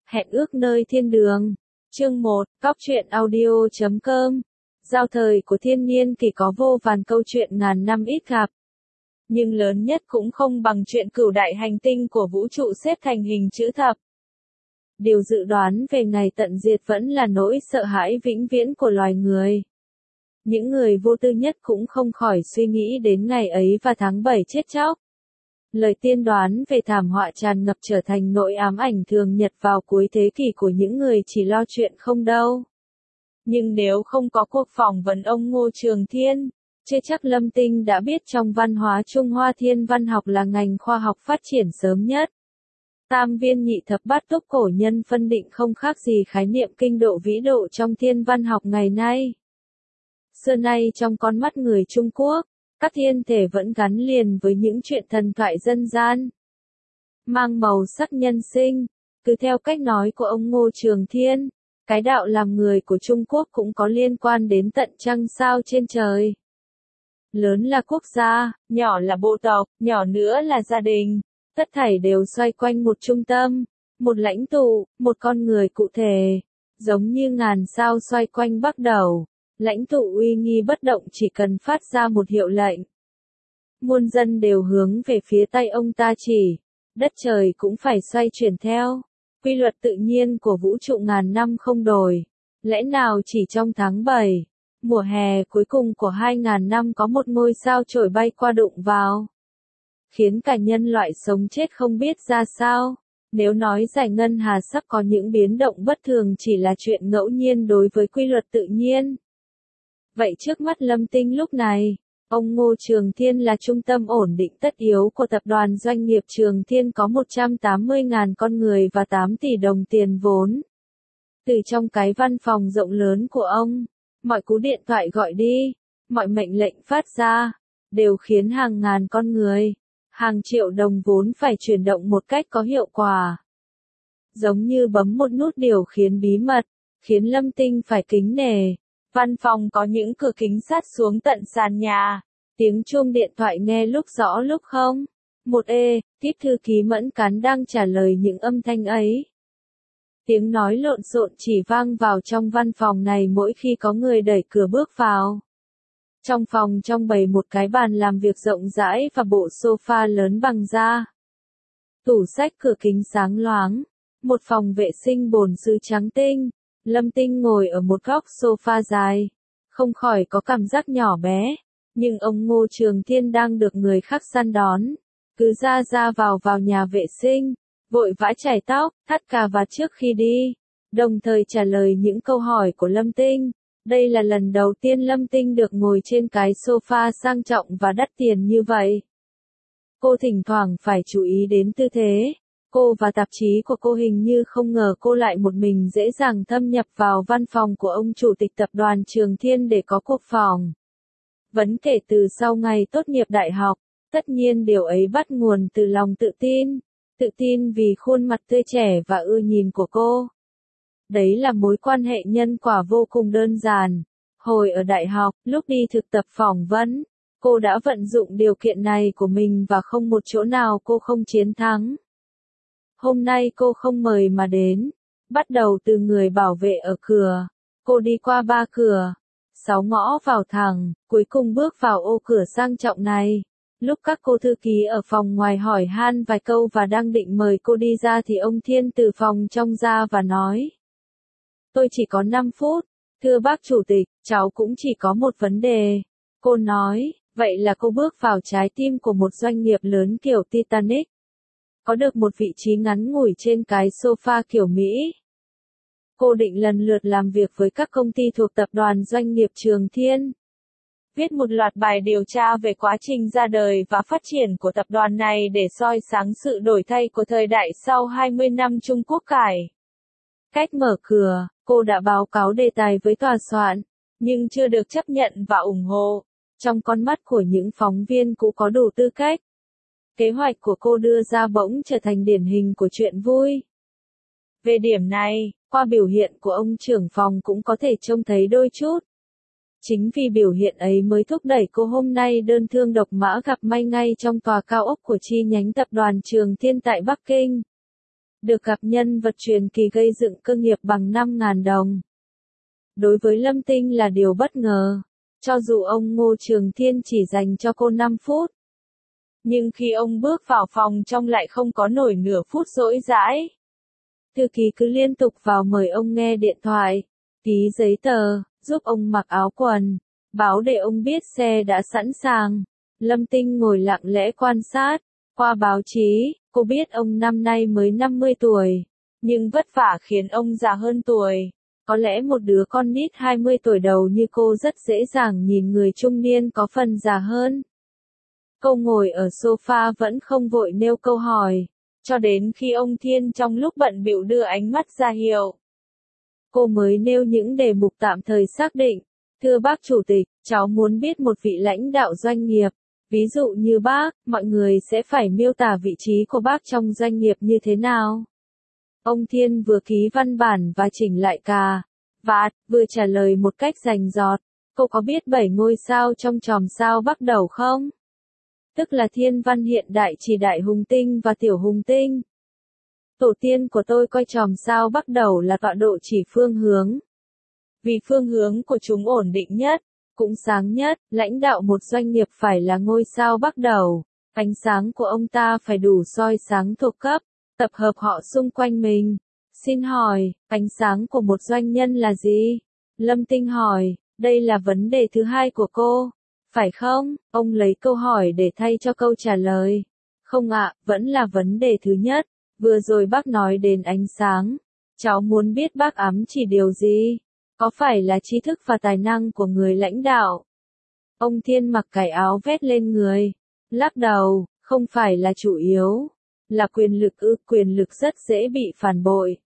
Hẹn ước nơi thiên đường. Chương 1, Cóc truyện audio.com. Giao thời của thiên niên kỷ có vô vàn câu chuyện ngàn năm ít gặp. Nhưng lớn nhất cũng không bằng chuyện cửu đại hành tinh của vũ trụ xếp thành hình chữ thập. Điều dự đoán về ngày tận diệt vẫn là nỗi sợ hãi vĩnh viễn của loài người. Những người vô tư nhất cũng không khỏi suy nghĩ đến ngày ấy và tháng 7 chết chóc. Lời tiên đoán về thảm họa tràn ngập trở thành nỗi ám ảnh thường nhật vào cuối thế kỷ của những người chỉ lo chuyện không đâu. Nhưng nếu không có cuộc phỏng vấn ông Ngô Trường Thiên, chưa chắc Lâm Tinh đã biết trong văn hóa Trung Hoa thiên văn học là ngành khoa học phát triển sớm nhất. Tam viên nhị thập bát túc cổ nhân phân định không khác gì khái niệm kinh độ vĩ độ trong thiên văn học ngày nay. Xưa nay trong con mắt người Trung Quốc, các thiên thể vẫn gắn liền với những chuyện thần thoại dân gian, mang màu sắc nhân sinh. Cứ theo cách nói của ông Ngô Trường Thiên, cái đạo làm người của Trung Quốc cũng có liên quan đến tận trăng sao trên trời. Lớn là quốc gia, nhỏ là bộ tộc, nhỏ nữa là gia đình, tất thảy đều xoay quanh một trung tâm, một lãnh tụ, một con người cụ thể, giống như ngàn sao xoay quanh Bắc Đầu. Lãnh tụ uy nghi bất động chỉ cần phát ra một hiệu lệnh, muôn dân đều hướng về phía tay ông ta chỉ, đất trời cũng phải xoay chuyển theo. Quy luật tự nhiên của vũ trụ ngàn năm không đổi. Lẽ nào chỉ trong tháng 7, mùa hè cuối cùng của 2000 năm có một ngôi sao chổi bay qua đụng vào, khiến cả nhân loại sống chết không biết ra sao. Nếu nói giải ngân hà sắc có những biến động bất thường chỉ là chuyện ngẫu nhiên đối với quy luật tự nhiên, vậy trước mắt Lâm Tinh lúc này, ông Ngô Trường Thiên là trung tâm ổn định tất yếu của tập đoàn doanh nghiệp Trường Thiên có 180.000 con người và 8 tỷ đồng tiền vốn. Từ trong cái văn phòng rộng lớn của ông, mọi cú điện thoại gọi đi, mọi mệnh lệnh phát ra, đều khiến hàng ngàn con người, hàng triệu đồng vốn phải chuyển động một cách có hiệu quả. Giống như bấm một nút điều khiển bí mật, khiến Lâm Tinh phải kính nể. Văn phòng có những cửa kính sát xuống tận sàn nhà, tiếng chuông điện thoại nghe lúc rõ lúc không. Tiếp thư ký Mẫn Cán đang trả lời những âm thanh ấy. Tiếng nói lộn xộn chỉ vang vào trong văn phòng này mỗi khi có người đẩy cửa bước vào. Trong phòng trong bày một cái bàn làm việc rộng rãi và bộ sofa lớn bằng da. Tủ sách cửa kính sáng loáng, một phòng vệ sinh bồn sứ trắng tinh. Lâm Tinh ngồi ở một góc sofa dài, không khỏi có cảm giác nhỏ bé, nhưng ông Ngô Trường Thiên đang được người khác săn đón, cứ ra vào nhà vệ sinh, vội vã chải tóc, thắt cà vạt trước khi đi, đồng thời trả lời những câu hỏi của Lâm Tinh. Đây là lần đầu tiên Lâm Tinh được ngồi trên cái sofa sang trọng và đắt tiền như vậy. Cô thỉnh thoảng phải chú ý đến tư thế. Cô và tạp chí của cô hình như không ngờ cô lại một mình dễ dàng thâm nhập vào văn phòng của ông chủ tịch tập đoàn Trường Thiên để có cuộc phỏng vấn kể từ sau ngày tốt nghiệp đại học. Tất nhiên điều ấy bắt nguồn từ lòng tự tin vì khuôn mặt tươi trẻ và ưa nhìn của cô. Đấy là mối quan hệ nhân quả vô cùng đơn giản. Hồi ở đại học, lúc đi thực tập phỏng vấn, cô đã vận dụng điều kiện này của mình và không một chỗ nào cô không chiến thắng. Hôm nay cô không mời mà đến, bắt đầu từ người bảo vệ ở cửa, cô đi qua 3 cửa, 6 ngõ vào thẳng, cuối cùng bước vào ô cửa sang trọng này. Lúc các cô thư ký ở phòng ngoài hỏi han vài câu và đang định mời cô đi ra thì ông Thiên từ phòng trong ra và nói: "Tôi chỉ có 5 phút, thưa bác chủ tịch, cháu cũng chỉ có một vấn đề." Cô nói, vậy là cô bước vào trái tim của một doanh nghiệp lớn kiểu Titanic. Có được một vị trí ngắn ngủi trên cái sofa kiểu Mỹ. Cô định lần lượt làm việc với các công ty thuộc tập đoàn doanh nghiệp Trường Thiên. Viết một loạt bài điều tra về quá trình ra đời và phát triển của tập đoàn này để soi sáng sự đổi thay của thời đại sau 20 năm Trung Quốc cải cách mở cửa. Cô đã báo cáo đề tài với tòa soạn, nhưng chưa được chấp nhận và ủng hộ. Trong con mắt của những phóng viên cũng có đủ tư cách. Kế hoạch của cô đưa ra bỗng trở thành điển hình của chuyện vui. Về điểm này, qua biểu hiện của ông trưởng phòng cũng có thể trông thấy đôi chút. Chính vì biểu hiện ấy mới thúc đẩy cô hôm nay đơn thương độc mã gặp may ngay trong tòa cao ốc của chi nhánh tập đoàn Trường Thiên tại Bắc Kinh. được gặp nhân vật truyền kỳ gây dựng cơ nghiệp bằng 5.000 đồng. Đối với Lâm Tinh là điều bất ngờ, cho dù ông Ngô Trường Thiên chỉ dành cho cô 5 phút. Nhưng khi ông bước vào phòng trong lại không có nổi nửa phút rỗi rãi. Thư ký cứ liên tục vào mời ông nghe điện thoại, ký giấy tờ, giúp ông mặc áo quần, báo để ông biết xe đã sẵn sàng. Lâm Tinh ngồi lặng lẽ quan sát. Qua báo chí, cô biết ông năm nay mới 50 tuổi, nhưng vất vả khiến ông già hơn tuổi. Có lẽ một đứa con nít 20 tuổi đầu như cô rất dễ dàng nhìn người trung niên có phần già hơn. Cô ngồi ở sofa vẫn không vội nêu câu hỏi, cho đến khi ông Thiên trong lúc bận bịu đưa ánh mắt ra hiệu. Cô mới nêu những đề mục tạm thời xác định. Thưa bác chủ tịch, cháu muốn biết một vị lãnh đạo doanh nghiệp. Ví dụ như bác, mọi người sẽ phải miêu tả vị trí của bác trong doanh nghiệp như thế nào? Ông Thiên vừa ký văn bản và chỉnh lại cà vạt, vừa trả lời một cách rành rọt. Cô có biết 7 ngôi sao trong chòm sao bắt đầu không? Tức là thiên văn hiện đại chỉ đại hùng tinh và tiểu hùng tinh. Tổ tiên của tôi coi chòm sao bắt đầu là tọa độ chỉ phương hướng. Vì phương hướng của chúng ổn định nhất, cũng sáng nhất, lãnh đạo một doanh nghiệp phải là ngôi sao bắt đầu. Ánh sáng của ông ta phải đủ soi sáng thuộc cấp, tập hợp họ xung quanh mình. Xin hỏi, ánh sáng của một doanh nhân là gì? Lâm Tinh hỏi, đây là vấn đề thứ hai của cô, phải không? Ông lấy câu hỏi để thay cho câu trả lời. Không ạ, vẫn là vấn đề thứ nhất. Vừa rồi bác nói đến ánh sáng. Cháu muốn biết bác ám chỉ điều gì? Có phải là trí thức và tài năng của người lãnh đạo? Ông Thiên mặc cái áo vét lên người. Lắc đầu, không phải là chủ yếu. Là quyền lực quyền lực rất dễ bị phản bội.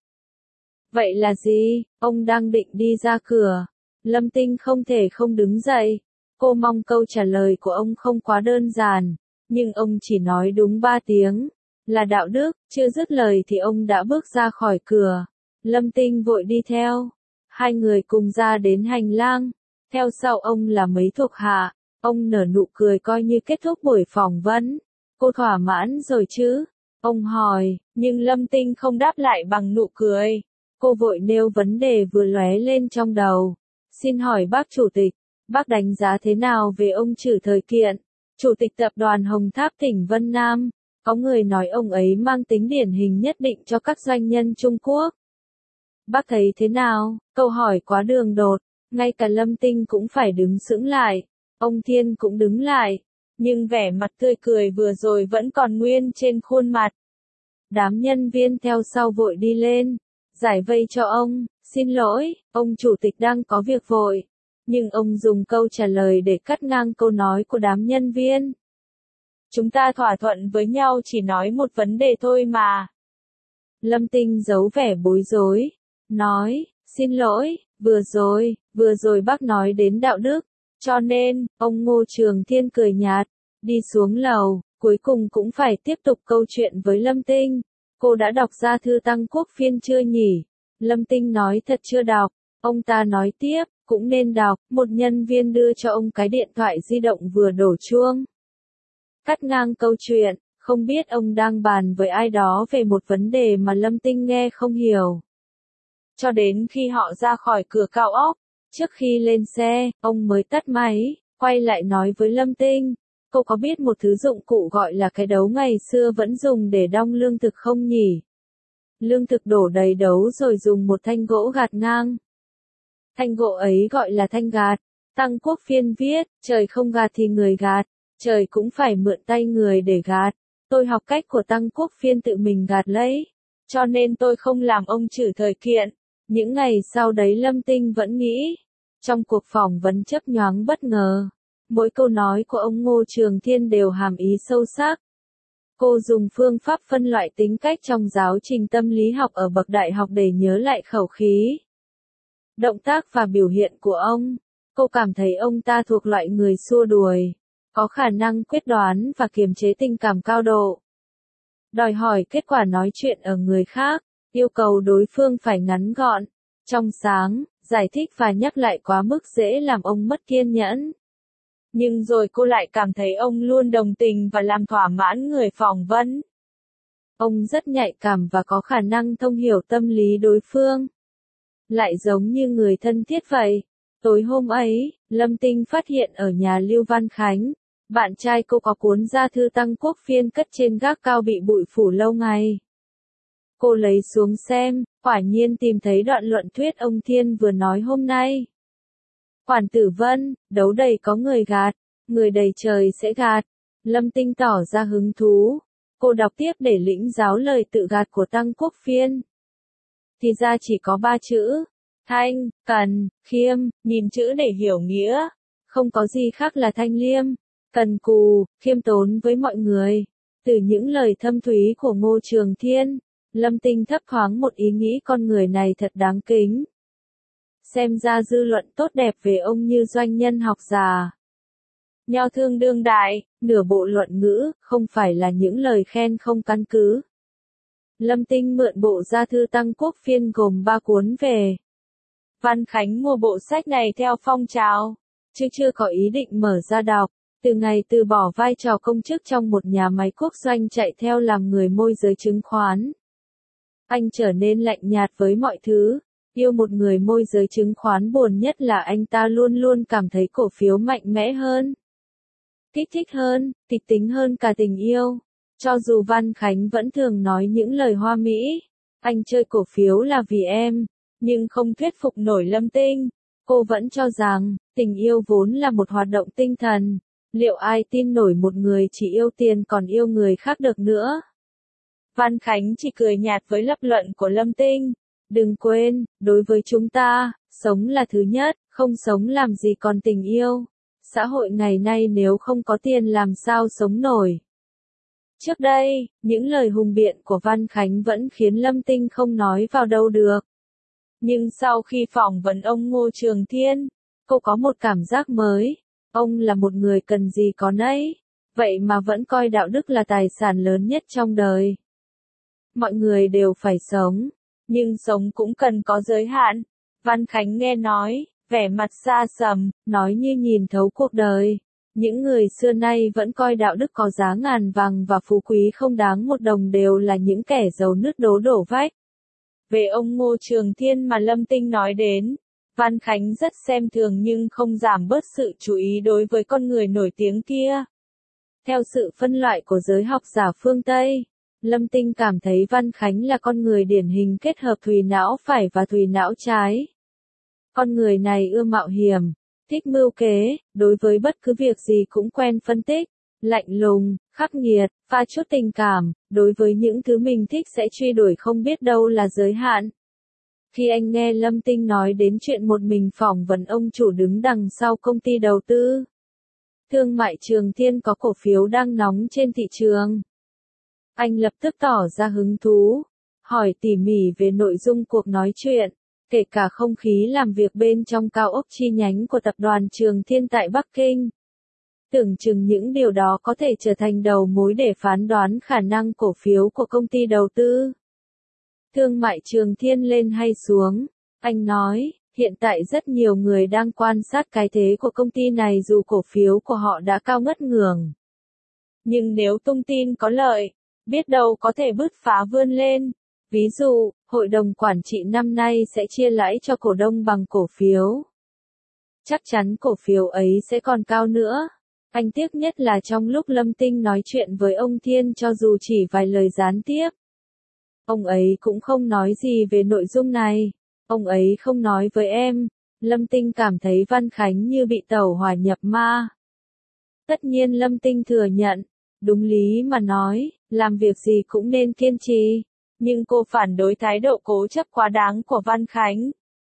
Vậy là gì? Ông đang định đi ra cửa. Lâm Tinh không thể không đứng dậy. Cô mong câu trả lời của ông không quá đơn giản. Nhưng ông chỉ nói đúng 3 tiếng. Là đạo đức, chưa dứt lời thì ông đã bước ra khỏi cửa. Lâm Tinh vội đi theo. Hai người cùng ra đến hành lang. Theo sau ông là mấy thuộc hạ. Ông nở nụ cười coi như kết thúc buổi phỏng vấn. Cô thỏa mãn rồi chứ? Ông hỏi, nhưng Lâm Tinh không đáp lại bằng nụ cười. Cô vội nêu vấn đề vừa lóe lên trong đầu. Xin hỏi bác chủ tịch, bác đánh giá thế nào về ông Trử Thời Kiện, chủ tịch tập đoàn Hồng Tháp tỉnh Vân Nam? Có người nói ông ấy mang tính điển hình nhất định cho các doanh nhân Trung Quốc. Bác thấy thế nào? Câu hỏi quá đường đột, ngay cả Lâm Tinh cũng phải đứng sững lại. Ông Thiên cũng đứng lại, nhưng vẻ mặt tươi cười vừa rồi vẫn còn nguyên trên khuôn mặt. Đám nhân viên theo sau vội đi lên, giải vây cho ông. Xin lỗi, ông chủ tịch đang có việc vội. Nhưng ông dùng câu trả lời để cắt ngang câu nói của đám nhân viên. Chúng ta thỏa thuận với nhau chỉ nói một vấn đề thôi mà. Lâm Tinh giấu vẻ bối rối, nói, xin lỗi, vừa rồi bác nói đến đạo đức, cho nên, ông Ngô Trường Thiên cười nhạt, đi xuống lầu, cuối cùng cũng phải tiếp tục câu chuyện với Lâm Tinh. Cô đã đọc ra thư Tăng Quốc Phiên chưa nhỉ? Lâm Tinh nói thật chưa đọc. Ông ta nói tiếp, cũng nên đọc. Một nhân viên đưa cho ông cái điện thoại di động vừa đổ chuông. Cắt ngang câu chuyện, không biết ông đang bàn với ai đó về một vấn đề mà Lâm Tinh nghe không hiểu. Cho đến khi họ ra khỏi cửa cao ốc, trước khi lên xe, ông mới tắt máy, quay lại nói với Lâm Tinh. Cô có biết một thứ dụng cụ gọi là cái đấu ngày xưa vẫn dùng để đong lương thực không nhỉ? Lương thực đổ đầy đấu rồi dùng một thanh gỗ gạt ngang. Thanh gỗ ấy gọi là thanh gạt. Tăng Quốc Phiên viết, trời không gạt thì người gạt, trời cũng phải mượn tay người để gạt. Tôi học cách của Tăng Quốc Phiên tự mình gạt lấy, cho nên tôi không làm ông Trử Thời Kiện. Những ngày sau đấy Lâm Tinh vẫn nghĩ, trong cuộc phỏng vấn chớp nhoáng bất ngờ, mỗi câu nói của ông Ngô Trường Thiên đều hàm ý sâu sắc. Cô dùng phương pháp phân loại tính cách trong giáo trình tâm lý học ở bậc đại học để nhớ lại khẩu khí, động tác và biểu hiện của ông. Cô cảm thấy ông ta thuộc loại người xua đuổi, có khả năng quyết đoán và kiềm chế tình cảm cao độ. Đòi hỏi kết quả nói chuyện ở người khác, yêu cầu đối phương phải ngắn gọn, trong sáng, giải thích và nhắc lại quá mức dễ làm ông mất kiên nhẫn. Nhưng rồi cô lại cảm thấy ông luôn đồng tình và làm thỏa mãn người phỏng vấn. Ông rất nhạy cảm và có khả năng thông hiểu tâm lý đối phương. Lại giống như người thân thiết vậy. Tối hôm ấy, Lâm Tinh phát hiện ở nhà Lưu Văn Khánh, bạn trai cô có cuốn gia thư Tăng Quốc phiên cất trên gác cao bị bụi phủ lâu ngày. Cô lấy xuống xem, quả nhiên tìm thấy đoạn luận thuyết ông Thiên vừa nói hôm nay. Quản Tử Vân, đấu đầy có người gạt, người đầy trời sẽ gạt. Lâm Tinh tỏ ra hứng thú. Cô đọc tiếp để lĩnh giáo lời tự gạt của Tăng Quốc phiên. Thì ra chỉ có 3 chữ. Thanh, cần, khiêm, nhìn chữ để hiểu nghĩa. Không có gì khác là thanh liêm, cần cù, khiêm tốn với mọi người. Từ những lời thâm thúy của Ngô Trường Thiên, Lâm Tinh thấp thoáng một ý nghĩ con người này thật đáng kính. Xem ra dư luận tốt đẹp về ông như doanh nhân học giả. Nho thương đương đại, nửa bộ luận ngữ, không phải là những lời khen không căn cứ. Lâm Tinh mượn bộ gia thư Tăng Quốc phiên gồm 3 cuốn về. Văn Khánh mua bộ sách này theo phong trào, chứ chưa có ý định mở ra đọc. Từ ngày từ bỏ vai trò công chức trong một nhà máy quốc doanh chạy theo làm người môi giới chứng khoán, anh trở nên lạnh nhạt với mọi thứ. Yêu một người môi giới chứng khoán buồn nhất là anh ta luôn luôn cảm thấy cổ phiếu mạnh mẽ hơn, kích thích hơn, kịch tính hơn cả tình yêu. Cho dù Văn Khánh vẫn thường nói những lời hoa mỹ, anh chơi cổ phiếu là vì em, nhưng không thuyết phục nổi Lâm Tinh. Cô vẫn cho rằng, tình yêu vốn là một hoạt động tinh thần. Liệu ai tin nổi một người chỉ yêu tiền còn yêu người khác được nữa? Văn Khánh chỉ cười nhạt với lập luận của Lâm Tinh. Đừng quên, đối với chúng ta, sống là thứ nhất, không sống làm gì còn tình yêu. Xã hội ngày nay nếu không có tiền làm sao sống nổi. Trước đây, những lời hùng biện của Văn Khánh vẫn khiến Lâm Tinh không nói vào đâu được. Nhưng sau khi phỏng vấn ông Ngô Trường Thiên, cô có một cảm giác mới. Ông là một người cần gì có nấy, vậy mà vẫn coi đạo đức là tài sản lớn nhất trong đời. Mọi người đều phải sống, nhưng sống cũng cần có giới hạn. Văn Khánh nghe nói, vẻ mặt xa sầm, nói như nhìn thấu cuộc đời. Những người xưa nay vẫn coi đạo đức có giá ngàn vàng và phú quý không đáng một đồng đều là những kẻ giàu nứt đố đổ vách. Về ông Ngô Trường Thiên mà Lâm Tinh nói đến, Văn Khánh rất xem thường nhưng không giảm bớt sự chú ý đối với con người nổi tiếng kia. Theo sự phân loại của giới học giả phương Tây, Lâm Tinh cảm thấy Văn Khánh là con người điển hình kết hợp thùy não phải và thùy não trái. Con người này ưa mạo hiểm, thích mưu kế, đối với bất cứ việc gì cũng quen phân tích, lạnh lùng, khắc nghiệt, pha chút tình cảm, đối với những thứ mình thích sẽ truy đuổi không biết đâu là giới hạn. Khi anh nghe Lâm Tinh nói đến chuyện một mình phỏng vấn ông chủ đứng đằng sau công ty đầu tư thương mại Trường Thiên có cổ phiếu đang nóng trên thị trường, anh lập tức tỏ ra hứng thú, hỏi tỉ mỉ về nội dung cuộc nói chuyện, kể cả không khí làm việc bên trong cao ốc chi nhánh của tập đoàn Trường Thiên tại Bắc Kinh. Tưởng chừng những điều đó có thể trở thành đầu mối để phán đoán khả năng cổ phiếu của công ty đầu tư thương mại Trường Thiên lên hay xuống. Anh nói, hiện tại rất nhiều người đang quan sát cái thế của công ty này dù cổ phiếu của họ đã cao ngất ngưởng. Nhưng nếu tung tin có lợi, biết đâu có thể bứt phá vươn lên. Ví dụ, hội đồng quản trị năm nay sẽ chia lãi cho cổ đông bằng cổ phiếu. Chắc chắn cổ phiếu ấy sẽ còn cao nữa. Anh tiếc nhất là trong lúc Lâm Tinh nói chuyện với ông Thiên cho dù chỉ vài lời gián tiếp, ông ấy cũng không nói gì về nội dung này. Ông ấy không nói với em. Lâm Tinh cảm thấy Văn Khánh như bị tẩu hỏa nhập ma. Tất nhiên Lâm Tinh thừa nhận, đúng lý mà nói, làm việc gì cũng nên kiên trì. Nhưng cô phản đối thái độ cố chấp quá đáng của Văn Khánh.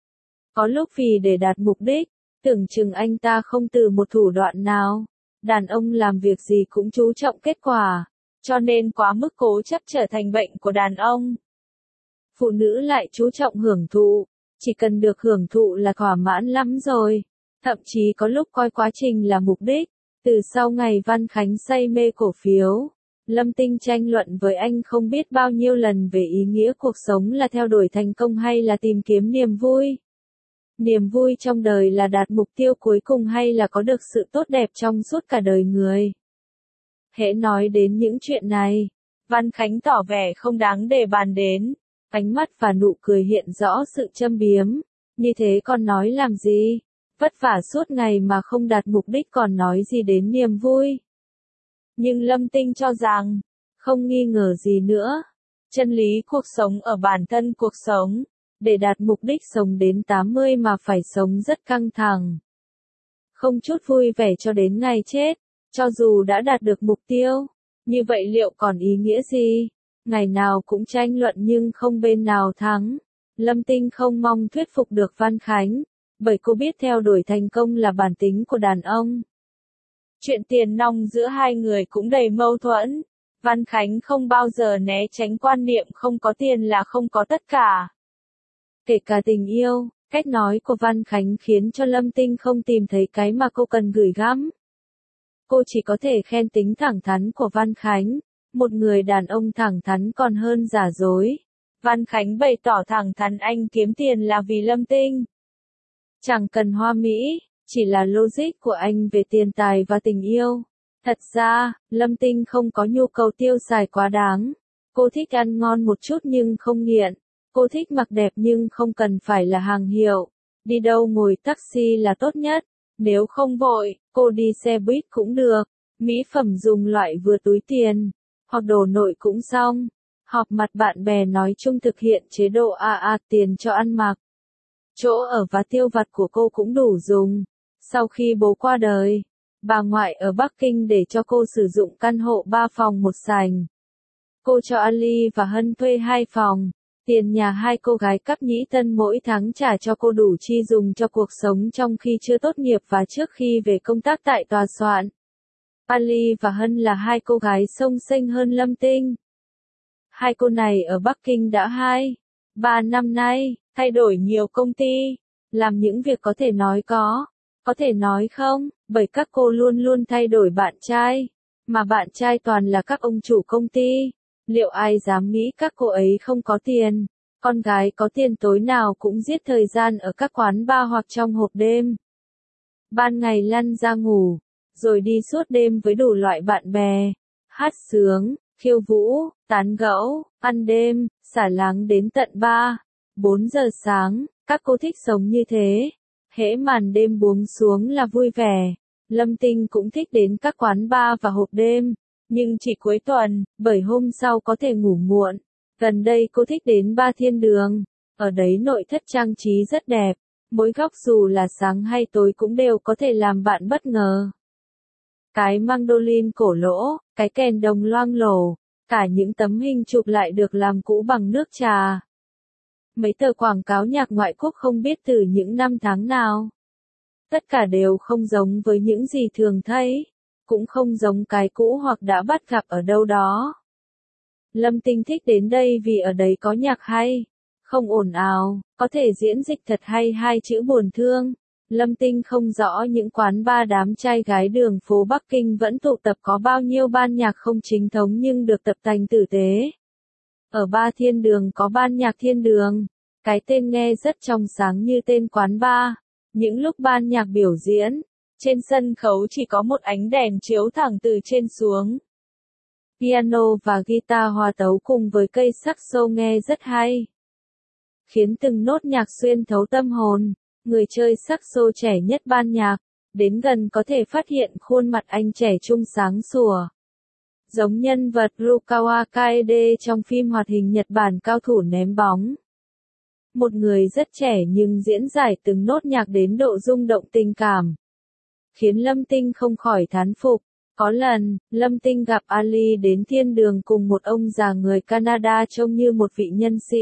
Có lúc vì để đạt mục đích, tưởng chừng anh ta không từ một thủ đoạn nào. Đàn ông làm việc gì cũng chú trọng kết quả, cho nên quá mức cố chấp trở thành bệnh của đàn ông. Phụ nữ lại chú trọng hưởng thụ, chỉ cần được hưởng thụ là thỏa mãn lắm rồi. Thậm chí có lúc coi quá trình là mục đích. Từ sau ngày Văn Khánh say mê cổ phiếu, Lâm Tinh tranh luận với anh không biết bao nhiêu lần về ý nghĩa cuộc sống là theo đuổi thành công hay là tìm kiếm niềm vui. Niềm vui trong đời là đạt mục tiêu cuối cùng hay là có được sự tốt đẹp trong suốt cả đời người. Hễ nói đến những chuyện này, Văn Khánh tỏ vẻ không đáng để bàn đến. Ánh mắt và nụ cười hiện rõ sự châm biếm. Như thế còn nói làm gì? Vất vả suốt ngày mà không đạt mục đích còn nói gì đến niềm vui. Nhưng Lâm Tinh cho rằng, không nghi ngờ gì nữa. Chân lý cuộc sống ở bản thân cuộc sống. Để đạt mục đích sống đến 80 mà phải sống rất căng thẳng. Không chút vui vẻ cho đến ngày chết. Cho dù đã đạt được mục tiêu. Như vậy liệu còn ý nghĩa gì? Ngày nào cũng tranh luận nhưng không bên nào thắng. Lâm Tinh không mong thuyết phục được Văn Khánh. Bởi cô biết theo đuổi thành công là bản tính của đàn ông. Chuyện tiền nong giữa hai người cũng đầy mâu thuẫn. Văn Khánh không bao giờ né tránh quan niệm không có tiền là không có tất cả. Kể cả tình yêu, cách nói của Văn Khánh khiến cho Lâm Tinh không tìm thấy cái mà cô cần gửi gắm. Cô chỉ có thể khen tính thẳng thắn của Văn Khánh. Một người đàn ông thẳng thắn còn hơn giả dối. Văn Khánh bày tỏ thẳng thắn anh kiếm tiền là vì Lâm Tinh. Chẳng cần hoa mỹ, chỉ là logic của anh về tiền tài và tình yêu. Thật ra, Lâm Tinh không có nhu cầu tiêu xài quá đáng. Cô thích ăn ngon một chút nhưng không nghiện. Cô thích mặc đẹp nhưng không cần phải là hàng hiệu. Đi đâu ngồi taxi là tốt nhất. Nếu không vội, cô đi xe buýt cũng được. Mỹ phẩm dùng loại vừa túi tiền. Hoặc đồ nội cũng xong. Họp mặt bạn bè nói chung thực hiện chế độ AA tiền cho ăn mặc. Chỗ ở và tiêu vặt của cô cũng đủ dùng. Sau khi bố qua đời, bà ngoại ở Bắc Kinh để cho cô sử dụng căn hộ 3 phòng 1 sảnh. Cô cho Ali và Hân thuê 2 phòng. Tiền nhà hai cô gái cấp nhĩ tân mỗi tháng trả cho cô đủ chi dùng cho cuộc sống trong khi chưa tốt nghiệp và trước khi về công tác tại tòa soạn. Ali và Hân là hai cô gái xông xênh hơn Lâm Tinh. Hai cô này ở Bắc Kinh đã 3 năm nay, thay đổi nhiều công ty, làm những việc có thể nói có thể nói không, bởi các cô luôn luôn thay đổi bạn trai, mà bạn trai toàn là các ông chủ công ty. Liệu ai dám nghĩ các cô ấy không có tiền? Con gái có tiền tối nào cũng giết thời gian ở các quán bar hoặc trong hộp đêm. Ban ngày lăn ra ngủ, rồi đi suốt đêm với đủ loại bạn bè, hát sướng, khiêu vũ, tán gẫu, ăn đêm, xả láng đến tận 4 giờ sáng, các cô thích sống như thế. Hễ màn đêm buông xuống là vui vẻ. Lâm Tinh cũng thích đến các quán bar và hộp đêm, nhưng chỉ cuối tuần, bởi hôm sau có thể ngủ muộn. Gần đây cô thích đến Ba Thiên Đường, ở đấy nội thất trang trí rất đẹp, mỗi góc dù là sáng hay tối cũng đều có thể làm bạn bất ngờ. Cái mandolin cổ lỗ, cái kèn đồng loang lổ, cả những tấm hình chụp lại được làm cũ bằng nước trà. Mấy tờ quảng cáo nhạc ngoại quốc không biết từ những năm tháng nào. Tất cả đều không giống với những gì thường thấy, cũng không giống cái cũ hoặc đã bắt gặp ở đâu đó. Lâm Tinh thích đến đây vì ở đấy có nhạc hay, không ồn ào, có thể diễn dịch thật hay hai chữ buồn thương. Lâm Tinh không rõ những quán bar đám trai gái đường phố Bắc Kinh vẫn tụ tập có bao nhiêu ban nhạc không chính thống nhưng được tập tành tử tế. Ở Ba Thiên Đường có ban nhạc Thiên Đường, cái tên nghe rất trong sáng như tên quán bar. Những lúc ban nhạc biểu diễn, trên sân khấu chỉ có một ánh đèn chiếu thẳng từ trên xuống. Piano và guitar hòa tấu cùng với cây saxo nghe rất hay, khiến từng nốt nhạc xuyên thấu tâm hồn. Người chơi saxo trẻ nhất ban nhạc, đến gần có thể phát hiện khuôn mặt anh trẻ trung sáng sủa. Giống nhân vật Rukawa Kaede trong phim hoạt hình Nhật Bản Cao thủ ném bóng. Một người rất trẻ nhưng diễn giải từng nốt nhạc đến độ rung động tình cảm, khiến Lâm Tinh không khỏi thán phục. Có lần, Lâm Tinh gặp Ali đến Thiên Đường cùng một ông già người Canada trông như một vị nhân sĩ.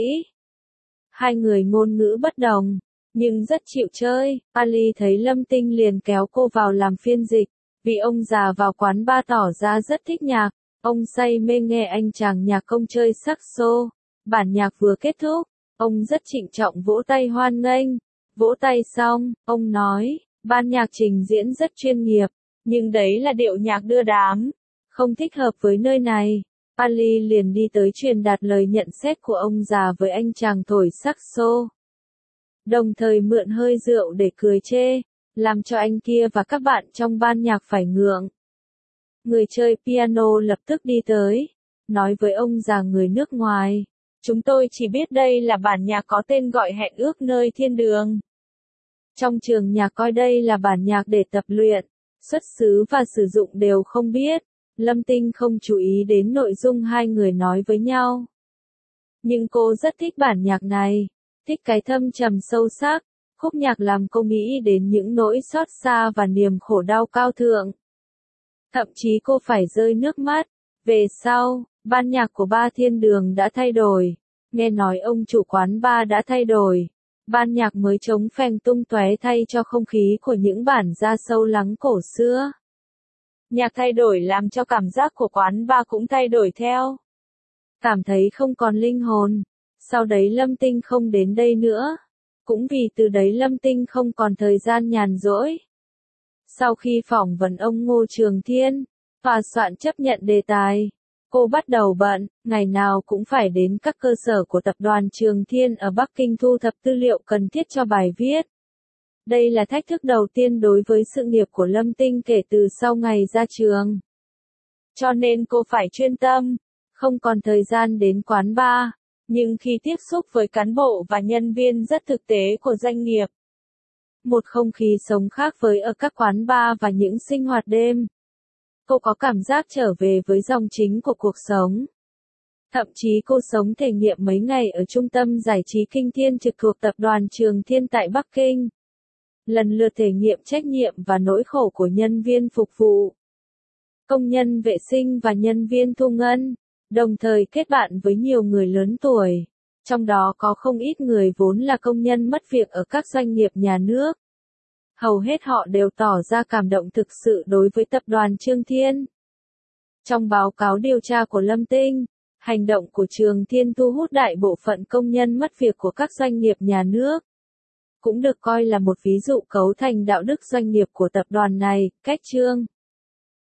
Hai người ngôn ngữ bất đồng, nhưng rất chịu chơi. Ali thấy Lâm Tinh liền kéo cô vào làm phiên dịch, vì ông già vào quán bar tỏ ra rất thích nhạc. Ông say mê nghe anh chàng nhạc công chơi saxo. Bản nhạc vừa kết thúc, ông rất trịnh trọng vỗ tay hoan nghênh. Vỗ tay xong, ông nói, ban nhạc trình diễn rất chuyên nghiệp, nhưng đấy là điệu nhạc đưa đám, không thích hợp với nơi này. Ali liền đi tới truyền đạt lời nhận xét của ông già với anh chàng thổi saxo, đồng thời mượn hơi rượu để cười chê, làm cho anh kia và các bạn trong ban nhạc phải ngượng. Người chơi piano lập tức đi tới, nói với ông già người nước ngoài. Chúng tôi chỉ biết đây là bản nhạc có tên gọi Hẹn ước nơi thiên đường. Trong trường nhạc coi đây là bản nhạc để tập luyện, xuất xứ và sử dụng đều không biết. Lâm Tinh không chú ý đến nội dung hai người nói với nhau. Nhưng cô rất thích bản nhạc này, thích cái thâm trầm sâu sắc, khúc nhạc làm cô nghĩ đến những nỗi xót xa và niềm khổ đau cao thượng. Thậm chí cô phải rơi nước mắt. Về sau, ban nhạc của Ba Thiên Đường đã thay đổi, nghe nói ông chủ quán bar đã thay đổi. Ban nhạc mới trống phèn tung tóe thay cho không khí của những bản da sâu lắng cổ xưa. Nhạc thay đổi làm cho cảm giác của quán bar cũng thay đổi theo. Cảm thấy không còn linh hồn. Sau đấy Lâm Tinh không đến đây nữa. Cũng vì từ đấy Lâm Tinh không còn thời gian nhàn rỗi. Sau khi phỏng vấn ông Ngô Trường Thiên, tòa soạn chấp nhận đề tài. Cô bắt đầu bận, ngày nào cũng phải đến các cơ sở của tập đoàn Trường Thiên ở Bắc Kinh thu thập tư liệu cần thiết cho bài viết. Đây là thách thức đầu tiên đối với sự nghiệp của Lâm Tinh kể từ sau ngày ra trường. Cho nên cô phải chuyên tâm, không còn thời gian đến quán bar, nhưng khi tiếp xúc với cán bộ và nhân viên rất thực tế của doanh nghiệp. Một không khí sống khác với ở các quán bar và những sinh hoạt đêm. Cô có cảm giác trở về với dòng chính của cuộc sống. Thậm chí cô sống thể nghiệm mấy ngày ở trung tâm giải trí Kinh Thiên trực thuộc tập đoàn Trường Thiên tại Bắc Kinh. Lần lượt thể nghiệm trách nhiệm và nỗi khổ của nhân viên phục vụ, công nhân vệ sinh và nhân viên thu ngân, đồng thời kết bạn với nhiều người lớn tuổi. Trong đó có không ít người vốn là công nhân mất việc ở các doanh nghiệp nhà nước. Hầu hết họ đều tỏ ra cảm động thực sự đối với tập đoàn Trường Thiên. Trong báo cáo điều tra của Lâm Tinh, hành động của Trường Thiên thu hút đại bộ phận công nhân mất việc của các doanh nghiệp nhà nước. Cũng được coi là một ví dụ cấu thành đạo đức doanh nghiệp của tập đoàn này. Cách chương